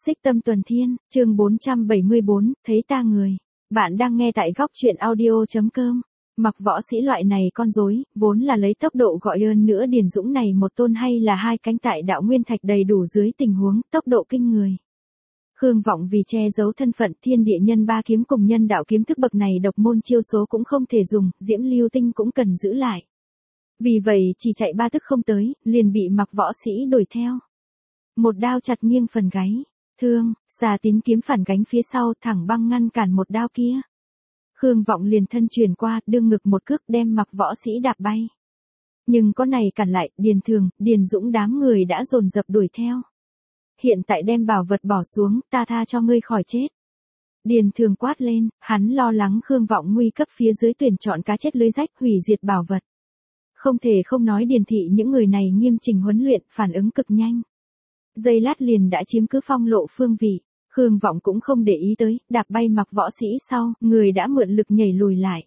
Xích Tâm Tuần Thiên, chương 474, thấy ta người. Bạn đang nghe tại góc truyện audio.com. Mặc Võ Sĩ loại này con rối, vốn là lấy tốc độ gọi ơn nữa Điền Dũng này một tôn hay là hai cánh tại đạo nguyên thạch đầy đủ dưới tình huống tốc độ kinh người. Khương Vọng vì che giấu thân phận thiên địa nhân ba kiếm cùng nhân đạo kiếm thức bậc này độc môn chiêu số cũng không thể dùng, Diễm Lưu Tinh cũng cần giữ lại. Vì vậy chỉ chạy 3 tức không tới, liền bị Mặc Võ Sĩ đuổi theo. Một đao chặt nghiêng phần gáy. Thương, xà tín kiếm phản gánh phía sau thẳng băng ngăn cản một đao kia. Khương Vọng liền thân truyền qua, đương ngực một cước đem Mặc Võ Sĩ đạp bay. Nhưng có này cản lại, Điền Thường, Điền Dũng đám người đã dồn dập đuổi theo. Hiện tại đem bảo vật bỏ xuống, ta tha cho ngươi khỏi chết. Điền Thường quát lên, hắn lo lắng Khương Vọng nguy cấp phía dưới tuyển chọn cá chết lưới rách hủy diệt bảo vật. Không thể không nói Điền thị những người này nghiêm chỉnh huấn luyện, phản ứng cực nhanh. Giây lát liền đã chiếm cứ phong lộ phương vị, Khương Vọng cũng không để ý tới, đạp bay Mặc Võ Sĩ sau, người đã mượn lực nhảy lùi lại.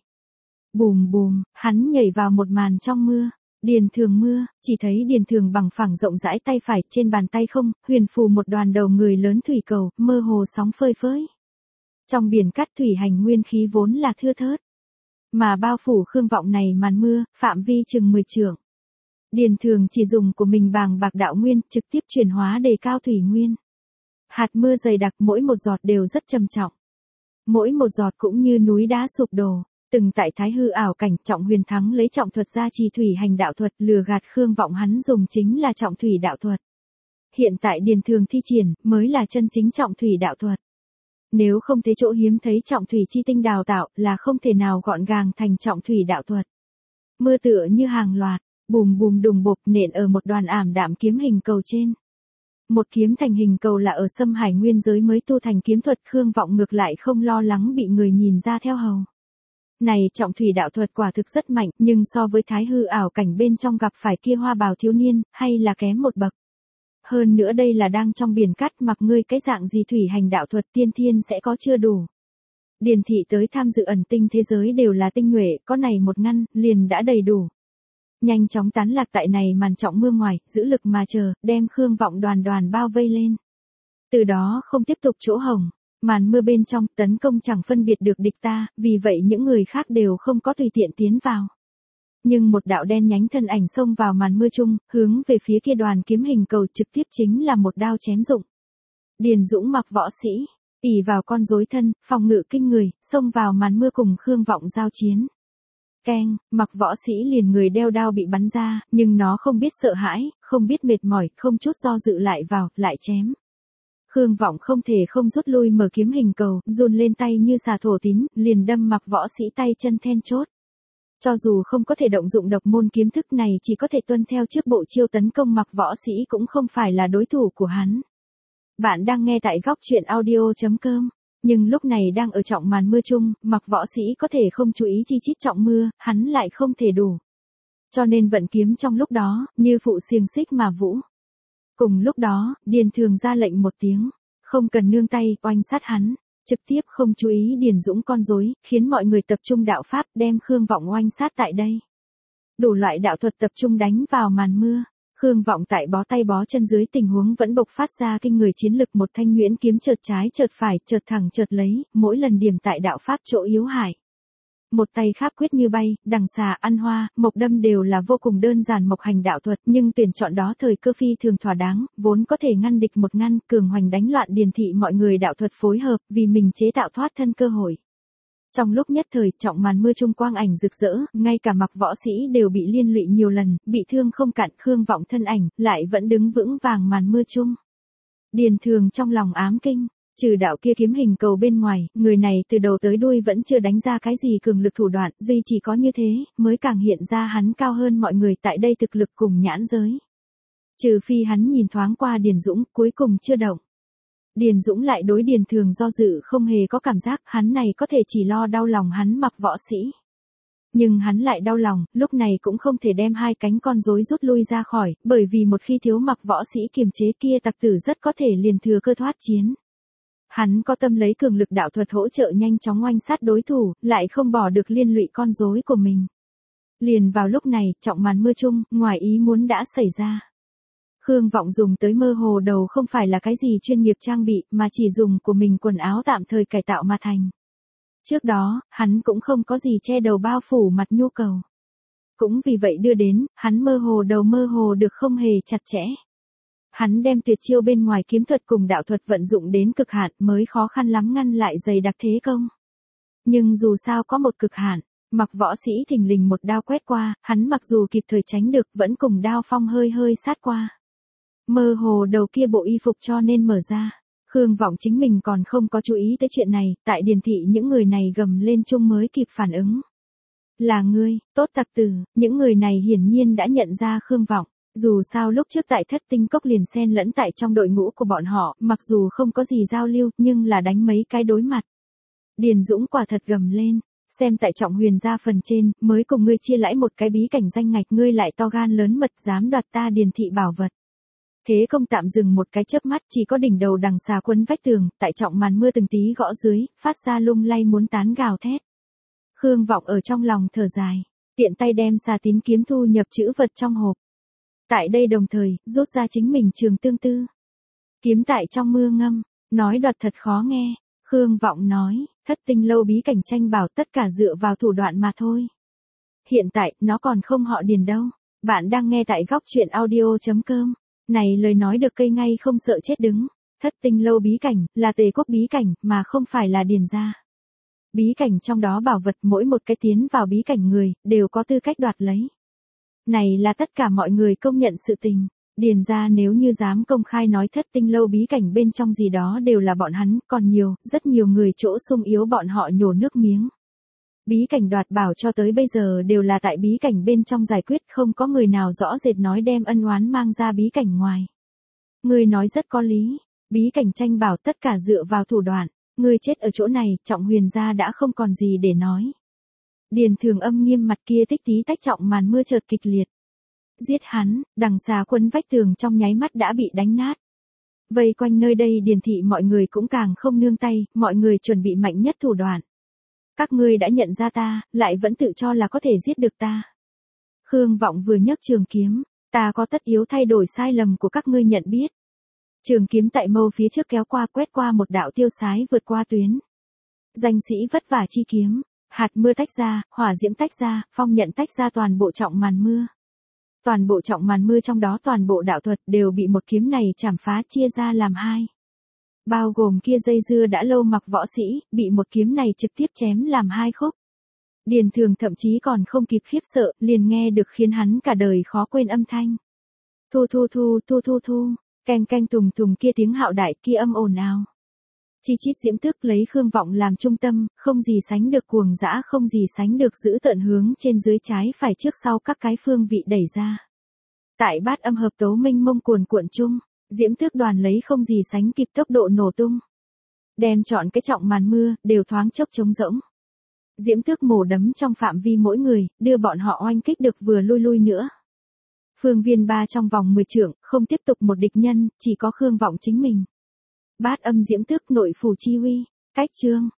Bùm bùm, hắn nhảy vào một màn trong mưa. Điền Thường mưa, chỉ thấy Điền Thường bằng phẳng rộng rãi tay phải, trên bàn tay không, huyền phù một đoàn đầu người lớn thủy cầu, mơ hồ sóng phơi phới. Trong biển cát thủy hành nguyên khí vốn là thưa thớt, mà bao phủ Khương Vọng này màn mưa, phạm vi chừng 10 trượng. Điền Thường chỉ dùng của mình bàng bạc đạo nguyên, trực tiếp chuyển hóa đề cao thủy nguyên. Hạt mưa dày đặc, mỗi một giọt đều rất trầm trọng. Mỗi một giọt cũng như núi đá sụp đổ. Từng tại thái hư ảo cảnh, Trọng Huyền Thắng lấy trọng thuật gia trì thủy hành đạo thuật, lừa gạt Khương Vọng hắn dùng chính là trọng thủy đạo thuật. Hiện tại Điền Thường thi triển, mới là chân chính trọng thủy đạo thuật. Nếu không thế chỗ hiếm thấy trọng thủy chi tinh đào tạo, là không thể nào gọn gàng thành trọng thủy đạo thuật. Mưa tựa như hàng loạt, bùm bùm đùng bộp nện ở một đoàn ảm đạm kiếm hình cầu trên. Một kiếm thành hình cầu là ở Xâm Hải nguyên giới mới tu thành kiếm thuật, Khương Vọng ngược lại không lo lắng bị người nhìn ra theo hầu. Này trọng thủy đạo thuật quả thực rất mạnh, nhưng so với thái hư ảo cảnh bên trong gặp phải kia hoa bào thiếu niên, hay là kém một bậc. Hơn nữa đây là đang trong biển cát, mặc ngươi cái dạng gì thủy hành đạo thuật tiên thiên sẽ có chưa đủ. Điền thị tới tham dự ẩn tinh thế giới đều là tinh nhuệ, có này một ngăn, liền đã đầy đủ. Nhanh chóng tán lạc tại này màn trọng mưa ngoài, giữ lực mà chờ, đem Khương Vọng đoàn đoàn bao vây lên. Từ đó không tiếp tục chỗ hồng. Màn mưa bên trong, tấn công chẳng phân biệt được địch ta, vì vậy những người khác đều không có tùy tiện tiến vào. Nhưng một đạo đen nhánh thân ảnh xông vào màn mưa chung, hướng về phía kia đoàn kiếm hình cầu, trực tiếp chính là một đao chém dụng. Điền Dũng Mặc Võ Sĩ, ỷ vào con rối thân, phòng ngự kinh người, xông vào màn mưa cùng Khương Vọng giao chiến. Keng, Mặc Võ Sĩ liền người đeo đao bị bắn ra, nhưng nó không biết sợ hãi, không biết mệt mỏi, không chút do dự lại vào, lại chém. Khương Vọng không thể không rút lui mở kiếm hình cầu, run lên tay như xà thổ tín, liền đâm Mặc Võ Sĩ tay chân then chốt. Cho dù không có thể động dụng độc môn kiếm thức này, chỉ có thể tuân theo trước bộ chiêu tấn công, Mặc Võ Sĩ cũng không phải là đối thủ của hắn. Bạn đang nghe tại góc truyện audio.com. Nhưng lúc này đang ở trọng màn mưa chung, Mặc Võ Sĩ có thể không chú ý chi chít trọng mưa, hắn lại không thể đủ. Cho nên vận kiếm trong lúc đó, như phụ xiềng xích mà vũ. Cùng lúc đó, Điền Thường ra lệnh một tiếng, không cần nương tay, oanh sát hắn, trực tiếp không chú ý Điền Dũng con rối, khiến mọi người tập trung đạo pháp đem Khương Vọng oanh sát tại đây. Đủ loại đạo thuật tập trung đánh vào màn mưa, Khương Vọng tại bó tay bó chân dưới tình huống vẫn bộc phát ra kinh người chiến lực, một thanh nhuyễn kiếm chợt trái chợt phải, chợt thẳng chợt lấy, mỗi lần điểm tại đạo pháp chỗ yếu hại. Một tay kháp quyết như bay, đằng xà ăn hoa, mộc đâm đều là vô cùng đơn giản mộc hành đạo thuật, nhưng tuyển chọn đó thời cơ phi thường thỏa đáng, vốn có thể ngăn địch một ngăn, cường hoành đánh loạn Điền thị mọi người đạo thuật phối hợp, vì mình chế tạo thoát thân cơ hội. Trong lúc nhất thời, trọng màn mưa trung quang ảnh rực rỡ, ngay cả Mặc Võ Sĩ đều bị liên lụy nhiều lần, bị thương không cạn, Khương Vọng thân ảnh, lại vẫn đứng vững vàng màn mưa chung. Điền Thường trong lòng ám kinh. Trừ đạo kia kiếm hình cầu bên ngoài, người này từ đầu tới đuôi vẫn chưa đánh ra cái gì cường lực thủ đoạn, duy chỉ có như thế, mới càng hiện ra hắn cao hơn mọi người tại đây thực lực cùng nhãn giới. Trừ phi hắn nhìn thoáng qua Điền Dũng, cuối cùng chưa động. Điền Dũng lại đối Điền Thường do dự, không hề có cảm giác, hắn này có thể chỉ lo đau lòng hắn Mặc Võ Sĩ. Nhưng hắn lại đau lòng, lúc này cũng không thể đem hai cánh con rối rút lui ra khỏi, bởi vì một khi thiếu Mặc Võ Sĩ kiềm chế kia tặc tử rất có thể liền thừa cơ thoát chiến. Hắn có tâm lấy cường lực đạo thuật hỗ trợ nhanh chóng oanh sát đối thủ, lại không bỏ được liên lụy con rối của mình. Liền vào lúc này, trọng màn mưa chung, ngoài ý muốn đã xảy ra. Khương Vọng dùng tới mơ hồ đầu không phải là cái gì chuyên nghiệp trang bị mà chỉ dùng của mình quần áo tạm thời cải tạo mà thành. Trước đó, hắn cũng không có gì che đầu bao phủ mặt nhu cầu. Cũng vì vậy đưa đến, hắn mơ hồ đầu mơ hồ được không hề chặt chẽ. Hắn đem tuyệt chiêu bên ngoài kiếm thuật cùng đạo thuật vận dụng đến cực hạn mới khó khăn lắm ngăn lại dày đặc thế công. Nhưng dù sao có một cực hạn, Mặc Võ Sĩ thình lình một đao quét qua, hắn mặc dù kịp thời tránh được vẫn cùng đao phong hơi hơi sát qua. Mơ hồ đầu kia bộ y phục cho nên mở ra. Khương Vọng chính mình còn không có chú ý tới chuyện này, tại điền thị những người này gầm lên chung mới kịp phản ứng. Là ngươi, tốt tặc tử, những người này hiển nhiên đã nhận ra Khương Vọng. Dù sao lúc trước tại Thất Tinh Cốc liền xen lẫn tại trong đội ngũ của bọn họ, mặc dù không có gì giao lưu, nhưng là đánh mấy cái đối mặt. Điền Dũng quả thật gầm lên, xem tại Trọng Huyền gia phần trên, mới cùng ngươi chia lãi một cái bí cảnh danh ngạch, ngươi lại to gan lớn mật dám đoạt ta điền thị bảo vật. Thế công tạm dừng một cái chớp mắt, chỉ có đỉnh đầu đằng xà quấn vách tường, tại Trọng màn mưa từng tí gõ dưới, phát ra lung lay muốn tán gào thét. Khương Vọng ở trong lòng thở dài, tiện tay đem xà tín kiếm thu nhập chữ vật trong hộp. Tại đây đồng thời, rút ra chính mình trường tương tư. Kiếm tại trong mưa ngâm, nói đoạt thật khó nghe. Khương Vọng nói, Thất Tinh lâu bí cảnh tranh bảo tất cả dựa vào thủ đoạn mà thôi. Hiện tại, nó còn không họ Điền đâu. Bạn đang nghe tại góc truyện audio.com. Này lời nói được cây ngay không sợ chết đứng. Thất Tinh lâu bí cảnh, là Tề quốc bí cảnh, mà không phải là Điền gia. Bí cảnh trong đó bảo vật mỗi một cái tiến vào bí cảnh người, đều có tư cách đoạt lấy. Này là tất cả mọi người công nhận sự tình. Điền gia nếu như dám công khai nói Thất Tinh lâu bí cảnh bên trong gì đó đều là bọn hắn, còn nhiều, rất nhiều người chỗ sung yếu bọn họ nhổ nước miếng. Bí cảnh đoạt bảo cho tới bây giờ đều là tại bí cảnh bên trong giải quyết, không có người nào rõ rệt nói đem ân oán mang ra bí cảnh ngoài. Người nói rất có lý, bí cảnh tranh bảo tất cả dựa vào thủ đoạn, người chết ở chỗ này, Trọng Huyền gia đã không còn gì để nói. Điền Thường âm nghiêm mặt kia tích tí tách Trọng màn mưa chợt kịch liệt. Giết hắn, đằng xà quấn vách tường trong nháy mắt đã bị đánh nát. Vây quanh nơi đây điền thị mọi người cũng càng không nương tay, mọi người chuẩn bị mạnh nhất thủ đoạn. Các ngươi đã nhận ra ta, lại vẫn tự cho là có thể giết được ta. Khương Vọng vừa nhấc trường kiếm, ta có tất yếu thay đổi sai lầm của các ngươi nhận biết. Trường kiếm tại mâu phía trước kéo qua quét qua một đạo tiêu sái vượt qua tuyến. Danh sĩ vất vả chi kiếm, hạt mưa tách ra, hỏa diễm tách ra, phong nhận tách ra toàn bộ Trọng màn mưa. Toàn bộ Trọng màn mưa trong đó toàn bộ đạo thuật đều bị một kiếm này chảm phá chia ra làm hai. Bao gồm kia dây dưa đã lâu Mặc Võ Sĩ, bị một kiếm này trực tiếp chém làm hai khúc. Điền Thường thậm chí còn không kịp khiếp sợ, liền nghe được khiến hắn cả đời khó quên âm thanh. Thu thu thu thu thu thu, canh canh tùng tùng kia tiếng hạo đại kia âm ồn ào. Chi chít diễm tức lấy Khương Vọng làm trung tâm, không gì sánh được cuồng dã, không gì sánh được giữ tợn hướng trên dưới trái phải trước sau các cái phương vị đẩy ra. Tại bát âm hợp tấu minh mông cuồn cuộn chung, diễm tước đoàn lấy không gì sánh kịp tốc độ nổ tung. Đem chọn cái Trọng màn mưa, đều thoáng chốc trống rỗng. Diễm tước mổ đấm trong phạm vi mỗi người, đưa bọn họ oanh kích được vừa lui nữa. Phương viên 3 trong vòng 10 trượng, không tiếp tục một địch nhân, chỉ có Khương Vọng chính mình. Bát âm diễm tước nội phủ chi uy, cách chương.